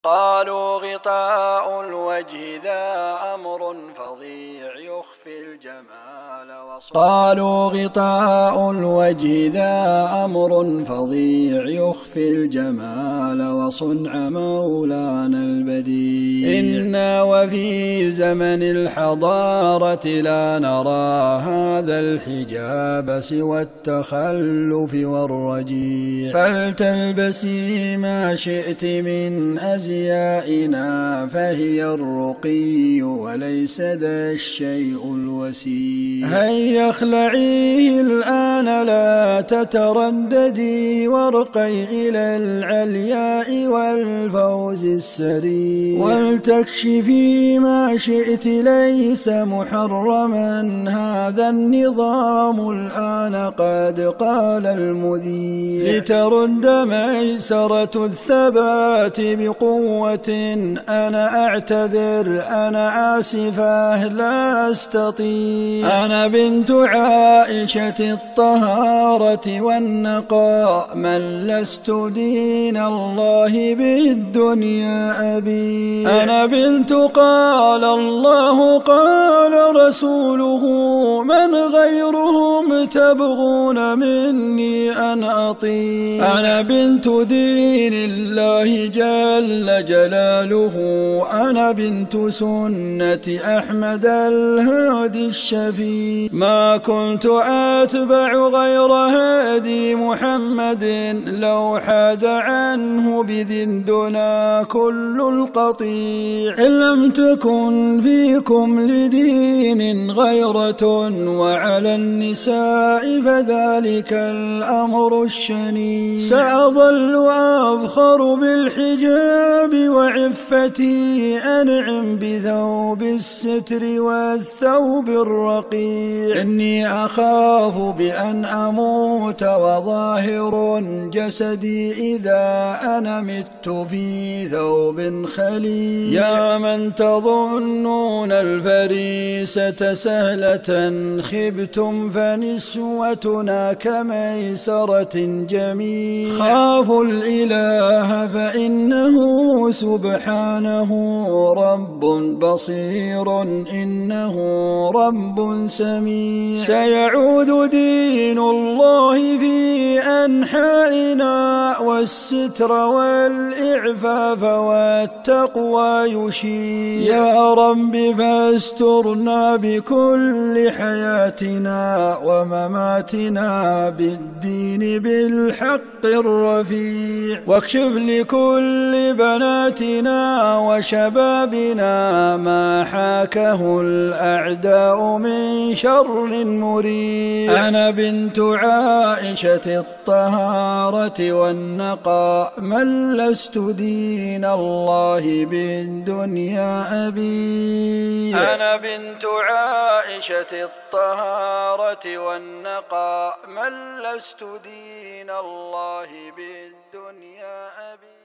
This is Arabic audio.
قالوا غطاء الوجه ذا أمر فظيع يخفي الجمال وصنع مولانا البديع. إنا وفي زمن الحضارة لا نرى هذا الحجاب سوى التخلف والرجيع. فلتلبسي ما شئت من أزيائنا فهي الرقي وليس ذا الشيء الوسيع. هيا اخلعيه الآن لا تترددي وارقي إلى العلياء والفوز السريع. ولتكشفي ما شئت ليس محرما هذا النظام الآن قد قال المذيع. لترد ميسرة الثبات بقوة أنا أعتذر أنا آسفة لا أستطيع. أنا بنت عائشة الطهارة والنقاء من لست دين الله بالدنيا أبي. أنا بنت قال الله قال رسوله من غيرهم تبغون مني أن أطيع. أنا بنت دين الله جل جلاله. أنا بنت سنة أحمد الهادي الشفيع. ما كنت أتبع غير هادي محمد لو حاد عنه بذندنا كل القطيع. إن لم تكن فيكم لدين غيرة وعلى النساء فذلك الأمر الشنيع. سأظل أفخر بالحجاب وعفتي أنعم بثوب الستر والثوب الرقيع. إني أخاف بأن أموت وظاهر جسدي إذا أنا مت في ثوب خليع. يا من تظنون الفريسة سهلة خبتم فنسوتنا كميسرة جميع. خافوا الإله فإنه سبحانه رب بصير إنه رب سميع. سيعود دين الله في أنحائنا والستر والإعفاف والتقوى يشيع. يا رب فاسترنا بكل حياتنا ومماتنا بالدين بالحق الرفيع. واكشف لكل بناتنا وشبابنا ما حاكه الأعداء من شر مريع. أنا بنت عائشة الطهارة والنقاء من لست دين الله بالدنيا أبي. أنا بنت عائشة الطهارة والنقاء من لست دين الله بالدنيا أبي.